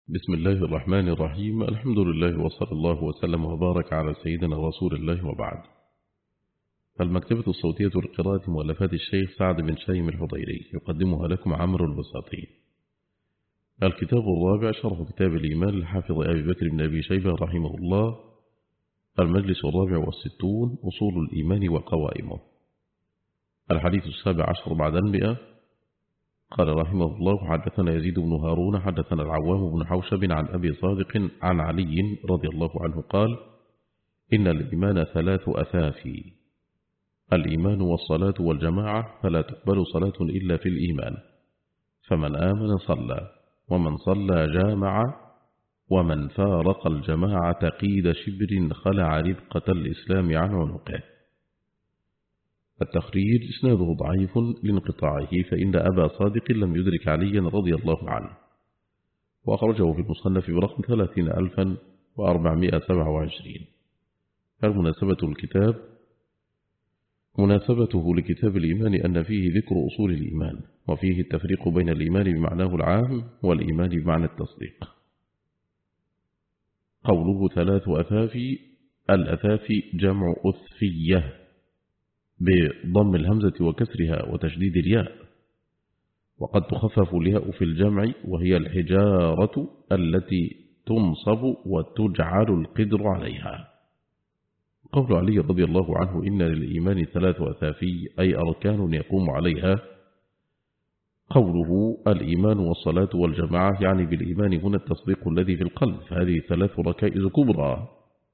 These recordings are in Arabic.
بسم الله الرحمن الرحيم. الحمد لله وصلى الله وسلم وبارك على سيدنا رسول الله وبعد. المكتبة الصوتية لقراءة مؤلفات الشيخ سعد بن شايم الحضيري يقدمها لكم عمرو البساطي. الكتاب الرابع شرح كتاب الإيمان للحافظ أبي بكر بن أبي شيبة رحمه الله. المجلس 64 أصول الإيمان وقوائمه. الحديث 17 بعد 100. قال رحمه الله: حدثنا يزيد بن هارون حدثنا العوام بن حوشب عن أبي صادق عن علي رضي الله عنه قال: إن الإيمان 3 أثافي: الإيمان والصلاة والجماعة، فلا تقبل صلاة إلا في الإيمان، فمن آمن صلى، ومن صلى جامع، ومن فارق الجماعة قيد شبر خلع ربقة الإسلام عن عنقه. التخريج: إسناده ضعيف لانقطاعه، فإن أبا صادق لم يدرك عليا رضي الله عنه، وأخرجه في المصنف برقم 30427. المناسبة الكتاب: مناسبته لكتاب الإيمان أن فيه ذكر أصول الإيمان، وفيه التفريق بين الإيمان بمعناه العام والإيمان بمعنى التصديق. قوله 3 أثافي: الأثافي جمع أثفية بضم الهمزة وكسرها وتشديد الياء، وقد تخفف الياء في الجمع، وهي الحجارة التي تنصب وتجعل القدر عليها. قول علي رضي الله عنه: إن للإيمان 3 أثافي، أي أركان يقوم عليها. قوله الإيمان والصلاة والجماعة يعني بالإيمان هنا التصديق الذي في القلب، فهذه 3 ركائز كبرى.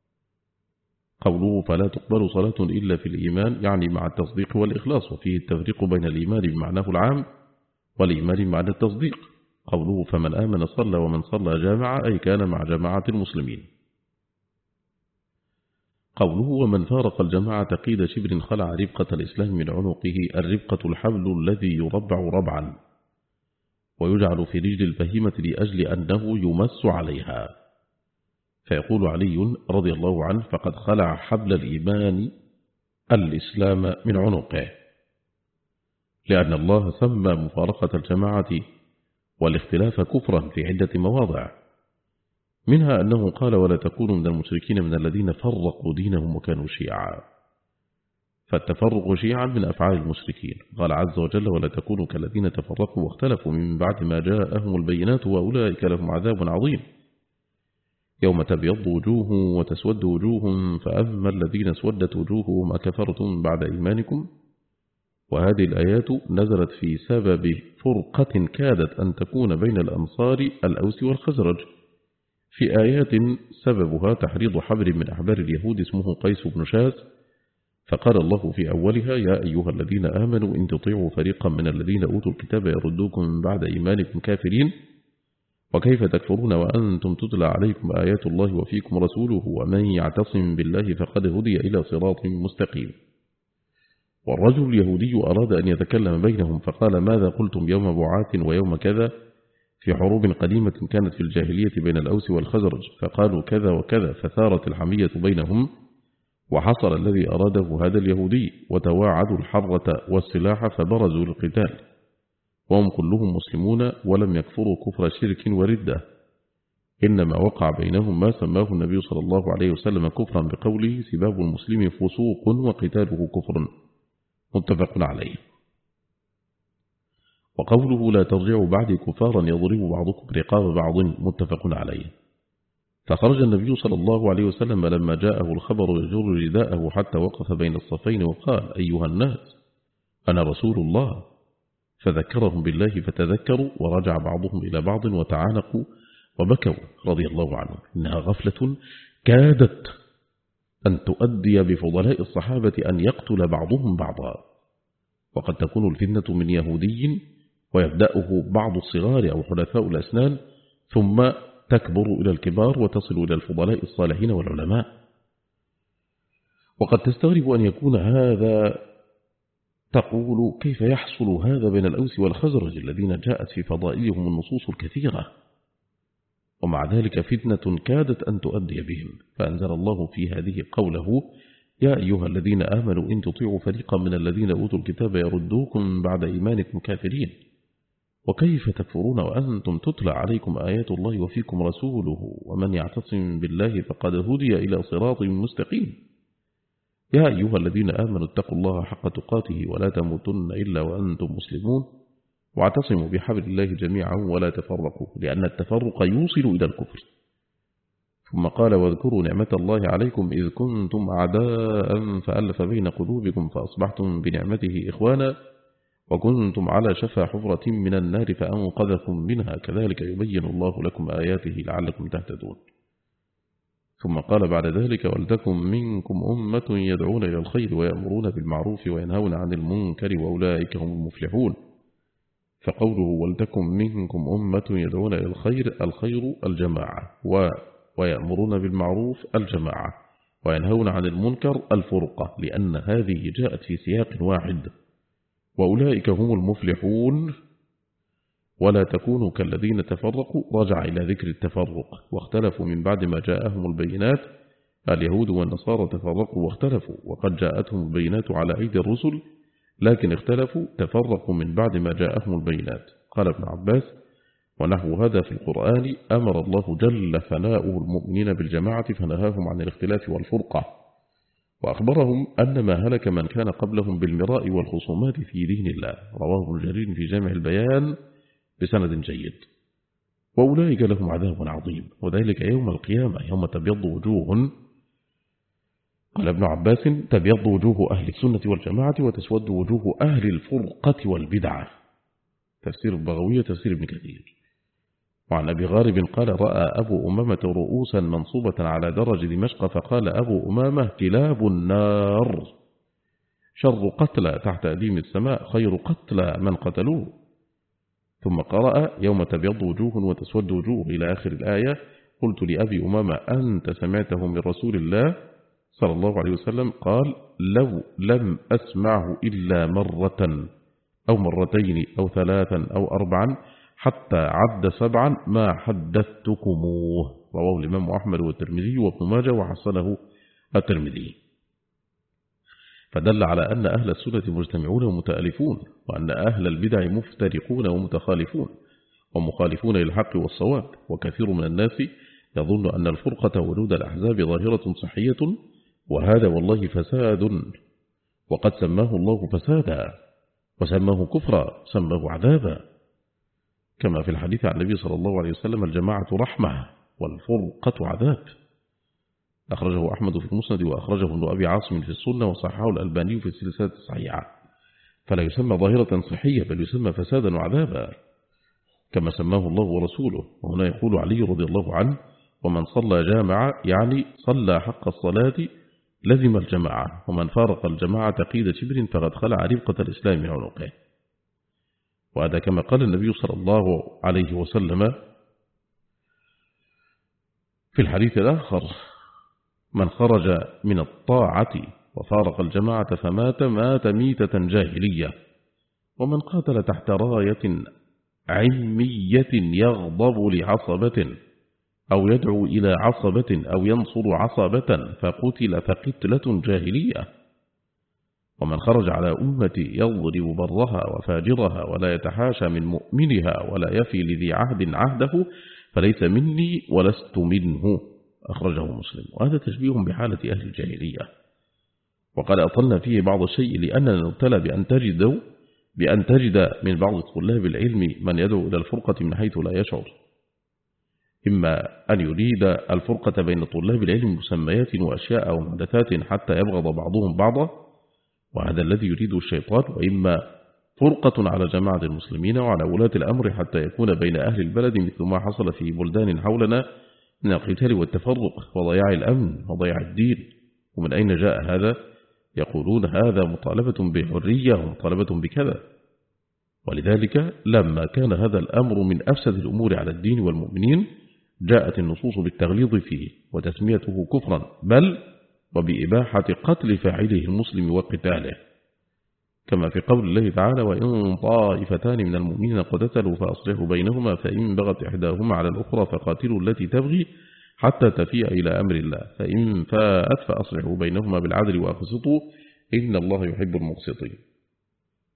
قوله فلا تقبل صلاة إلا في الإيمان يعني مع التصديق والإخلاص، وفيه التفريق بين الإيمان بمعناه العام والإيمان بمعنى التصديق. قوله فمن آمن صلى، ومن صلى جامع، أي كان مع جماعة المسلمين. قوله ومن فارق الجماعة قيد شبر خلع ربقة الإسلام من عنقه. الربقة الحبل الذي يربع ربعا ويجعل في رجل البهيمة لأجل أنه يمس عليها، فيقول علي رضي الله عنه: فقد خلع حبل الإيمان الإسلام من عنقه، لأن الله سمى مفارقة الجماعة والاختلاف كفرا في عدة مواضع، منها أنه قال: ولا تكونوا من المشركين من الذين فرقوا دينهم وكانوا شيعا، فالتفرق شيعا من أفعال المشركين. قال عز وجل: ولا تكونوا كالذين تفرقوا واختلفوا من بعد ما جاءهم البينات وأولئك لهم عذاب عظيم، يوم تبيض وجوه وتسود وجوه، فأما الذين اسودت وجوههم أكفرتم بعد إيمانكم. وهذه الآيات نزلت في سبب فرقة كادت أن تكون بين الأنصار الأوس والخزرج، في آيات سببها تحريض حبر من أحبار اليهود اسمه قيس بن شاذ، فقال الله في أولها: يا أيها الذين آمنوا إن تطيعوا فريقا من الذين أوتوا الكتاب يردوكم من بعد إيمانكم كافرين، وكيف تكفرون وأنتم تتلى عليكم آيات الله وفيكم رسوله، ومن يعتصم بالله فقد هدي إلى صراط مستقيم. والرجل اليهودي أراد أن يتكلم بينهم، فقال: ماذا قلتم يوم بعاث ويوم كذا في حروب قديمة كانت في الجاهلية بين الأوس والخزرج؟ فقالوا كذا وكذا، فثارت الحمية بينهم، وحصل الذي أراده هذا اليهودي، وتواعدوا الحرة والسلاح فبرزوا للقتال، وهم كلهم مسلمون ولم يكفروا كفر شرك وردة، إنما وقع بينهم ما سماه النبي صلى الله عليه وسلم كفرا بقوله: سباب المسلم فسوق وقتاله كفر، متفق عليه. وقوله لا ترجعوا بعد كفارا يضرب بعضكم رقاب بعض، متفق عليه. فخرج النبي صلى الله عليه وسلم لما جاءه الخبر يجر رداءه حتى وقف بين الصفين وقال: أيها الناس، أنا رسول الله. فذكرهم بالله فتذكروا، ورجع بعضهم إلى بعض وتعانقوا وبكوا رضي الله عنهم. إنها غفلة كادت أن تؤدي بفضلاء الصحابة أن يقتل بعضهم بعضا، وقد تكون الفتنة من يهودي ويبدأه بعض الصغار أو حدثاء الأسنان، ثم تكبر إلى الكبار وتصل إلى الفضلاء الصالحين والعلماء. وقد تستغرب أن يكون هذا، تقول: كيف يحصل هذا بين الأوس والخزرج الذين جاءت في فضائلهم النصوص الكثيرة، ومع ذلك فتنة كادت أن تؤدي بهم؟ فأنزل الله في هذه قوله: يا أيها الذين آمنوا إن تطيعوا فريقا من الذين أوتوا الكتاب يردوكم بعد إيمانكم كافرين، وكيف تكفرون وأنتم تتلى عليكم آيات الله وفيكم رسوله ومن يعتصم بالله فقد هدي إلى صراط مستقيم. يا أيها الذين آمنوا اتقوا الله حق تقاته ولا تموتن إلا وأنتم مسلمون واعتصموا بحبل الله جميعا ولا تفرقوا لأن التفرق يوصل إلى الكفر. ثم قال واذكروا نعمة الله عليكم إذ كنتم أعداء فألف بين قلوبكم فأصبحتم بنعمته إخوانا وكنتم على شفا حفرة من النار فأنقذكم منها كذلك يبين الله لكم آياته لعلكم تهتدون. ثم قال بعد ذلك ولتكن منكم أمة يدعون إلى الخير ويأمرون بالمعروف وينهون عن المنكر وأولئك هم المفلحون. فقوله ولتكن منكم أمة يدعون إلى الخير الجماعة ويأمرون بالمعروف الجماعة وينهون عن المنكر الفرقة لأن هذه جاءت في سياق واحد وأولئك هم المفلحون. ولا تكونوا كالذين تفرقوا رجع إلى ذكر التفرق واختلفوا من بعد ما جاءهم البينات. اليهود والنصارى تفرقوا واختلفوا وقد جاءتهم البينات على أيدي الرسل لكن اختلفوا تفرقوا من بعد ما جاءهم البينات. قال ابن عباس ونحو هذا في القرآن أمر الله جل ثناؤه المؤمنين بالجماعة فنهاهم عن الاختلاف والفرقة وأخبرهم أن ما هلك من كان قبلهم بالمراء والخصومات في دين الله. رواه ابن جرير في جامع البيان بسند جيد. وأولئك لهم عذاب عظيم وذلك يوم القيامة يوم تبيض وجوه. قال ابن عباس تبيض وجوه أهل السنة والجماعة وتسود وجوه أهل الفرقة والبدعة. تفسير البغوية تفسير ابن كثير. وعن أبي غارب قال رأى أبو أمامة رؤوسا منصوبة على درج دمشق فقال أبو أمامة كلاب النار شر قتلى تحت أديم السماء خير قتلى من قتلوه. ثم قرأ يوم تبيض وجوه وتسود وجوه إلى آخر الآية. قلت لأبي أمامة أنت سمعته من رسول الله صلى الله عليه وسلم؟ قال لو لم أسمعه إلا مرة أو مرتين أو ثلاثا أو أربعا حتى عد سبعا ما حدثتكموه. رواه الإمام أحمد والترمذي وابن ماجه وحسنه الترمذي. فدل على أن أهل السنة مجتمعون ومتألفون وأن أهل البدع مفترقون ومتخالفون ومخالفون للحق والصواب. وكثير من الناس يظن أن الفرقة ولود الأحزاب ظاهرة صحية وهذا والله فساد وقد سماه الله فسادا وسماه كفرا سماه عذابا كما في الحديث عن النبي صلى الله عليه وسلم الجماعة رحمة والفرقة عذاب. أخرجه أحمد في المسند وأخرجه ابن أبي عاصم في السنة وصححه الألباني في السلسلة الصحيحة. فلا يسمى ظاهرة صحية بل يسمى فسادا وعذابا كما سماه الله ورسوله. وهنا يقول علي رضي الله عنه ومن صلى جامعة يعني صلى حق الصلاة لزم الجماعة ومن فارق الجماعة قيد شبر فقد خلع ربقة الإسلام عنقه. وهذا كما قال النبي صلى الله عليه وسلم في الحديث الآخر من خرج من الطاعة وفارق الجماعة فمات مات ميتة جاهلية ومن قاتل تحت راية علمية يغضب لعصبة أو يدعو إلى عصبة أو ينصر عصبة فقتل فقتلة جاهلية ومن خرج على أمتي يضرب برها وفاجرها ولا يتحاشى من مؤمنها ولا يفي لذي عهد عهده فليس مني ولست منه. أخرجه مسلم. وهذا تشبيه بحالة أهل الجاهلية وقد أطلنا فيه بعض الشيء لأننا نبتلى بأن تجد من بعض طلاب العلم من يدعو إلى الفرقة من حيث لا يشعر. إما أن يريد الفرقة بين طلاب العلم مسميات وأشياء ومحدثات حتى يبغض بعضهم بعضا وهذا الذي يريده الشيطان وإما فرقة على جماعة المسلمين وعلى ولاة الأمر حتى يكون بين أهل البلد مثل ما حصل في بلدان حولنا من القتال والتفرق وضياع الأمن وضياع الدين. ومن أين جاء هذا؟ يقولون هذا مطالبة بحرية ومطالبة بكذا. ولذلك لما كان هذا الأمر من أفسد الأمور على الدين والمؤمنين جاءت النصوص بالتغليظ فيه وتسميته كفرا بل وبإباحة قتل فاعله المسلم وقتاله كما في قول الله تعالى وإن طائفتان من المؤمنين اقتتلوا فأصلحوا بينهما فإن بغت إحداهما على الأخرى فقاتلوا التي تبغي حتى تفيء إلى أمر الله فإن فاءت فأصلحوا بينهما بالعدل وأقسطوا إن الله يحب المقسطين.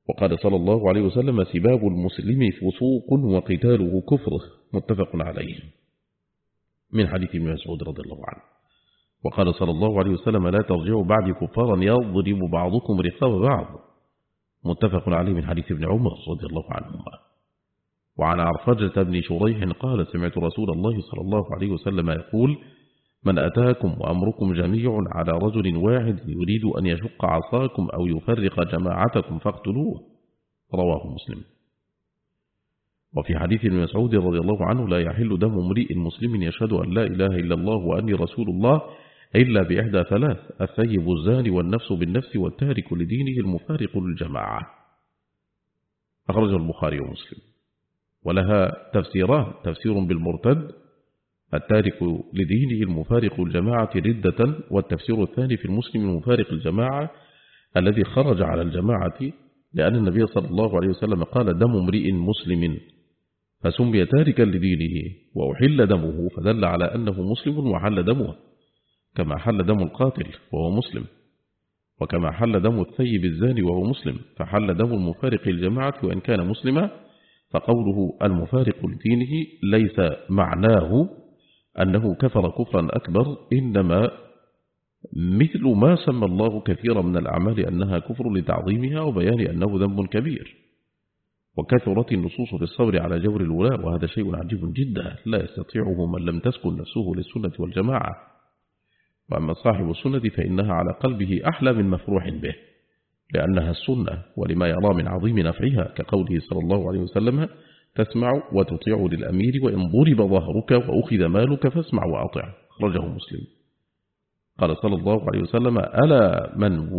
وقال صلى الله عليه وسلم سباب المسلم فسوق وقتاله كفر، متفق عليه، من حديث ابن مسعود رضي الله عنه. وقال صلى الله عليه وسلم لا ترجعوا بعد كفارا يضرب بعضكم رقاب بعض، متفق عليه، من حديث ابن عمر رضي الله عنهما. وعن عرفجة بن شريح قال سمعت رسول الله صلى الله عليه وسلم يقول من أتاكم وأمركم جميع على رجل واحد يريد أن يشق عصاكم أو يفرق جماعتكم فاقتلوه، رواه مسلم. وفي حديث ابن مسعود رضي الله عنه لا يحل دم امرئ مسلم يشهد أن لا إله إلا الله وأني رسول الله إلا بإحدى ثلاث: الثيب الزاني والنفس بالنفس والتارك لدينه المفارق للجماعة، أخرجه البخاري ومسلم. ولها تفسيران: تفسير بالمرتد التارك لدينه المفارق الجماعة ردة، والتفسير الثاني في المسلم المفارق الجماعة الذي خرج على الجماعة، لأن النبي صلى الله عليه وسلم قال دم امرئ مسلم فسمي تاركا لدينه وأحل دمه، فدل على أنه مسلم وحل دمه، كما حل دم القاتل وهو مسلم، وكما حل دم الثيب الزاني وهو مسلم، فحل دم المفارق الجماعة وإن كان مسلما. فقوله المفارق لدينه ليس معناه أنه كفر كفرا أكبر، إنما مثل ما سمى الله كثيرا من الأعمال أنها كفر لتعظيمها وبيان أنه ذنب كبير. وكثرت النصوص في الصبر على جور الولاء، وهذا شيء عجيب جدا لا يستطيعه من لم تسكن نفسه للسنة والجماعة. وأما صاحب السنة فإنها على قلبه أحلى من مفروح به، لأنها السنة ولما يرى من عظيم نفعها، كقوله صلى الله عليه وسلم تسمع وتطيع للأمير وإن ضرب ظهرك وأخذ مالك فاسمع وأطع، أخرجه مسلم. قال صلى الله عليه وسلم ألا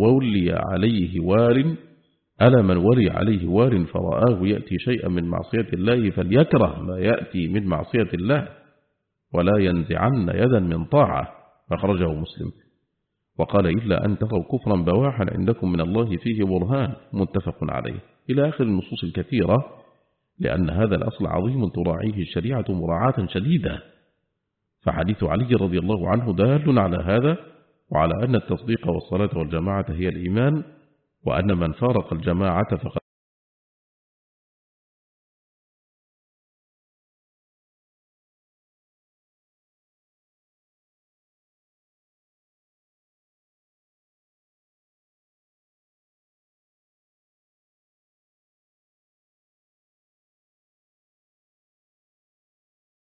من ولي عليه وال فرآه يأتي شيئا من معصية الله فليكره ما يأتي من معصية الله ولا ينزعن يدا من طاعة، أخرجه مسلم. وقال إلا أن تروا كفرا بواحا عندكم من الله فيه برهان، متفق عليه، إلى آخر النصوص الكثيرة، لأن هذا الأصل عظيم تراعيه الشريعة مراعاة شديدة. فحديث علي رضي الله عنه دال على هذا، وعلى أن التصديق والصلاة والجماعة هي الإيمان، وأن من فارق الجماعة فقد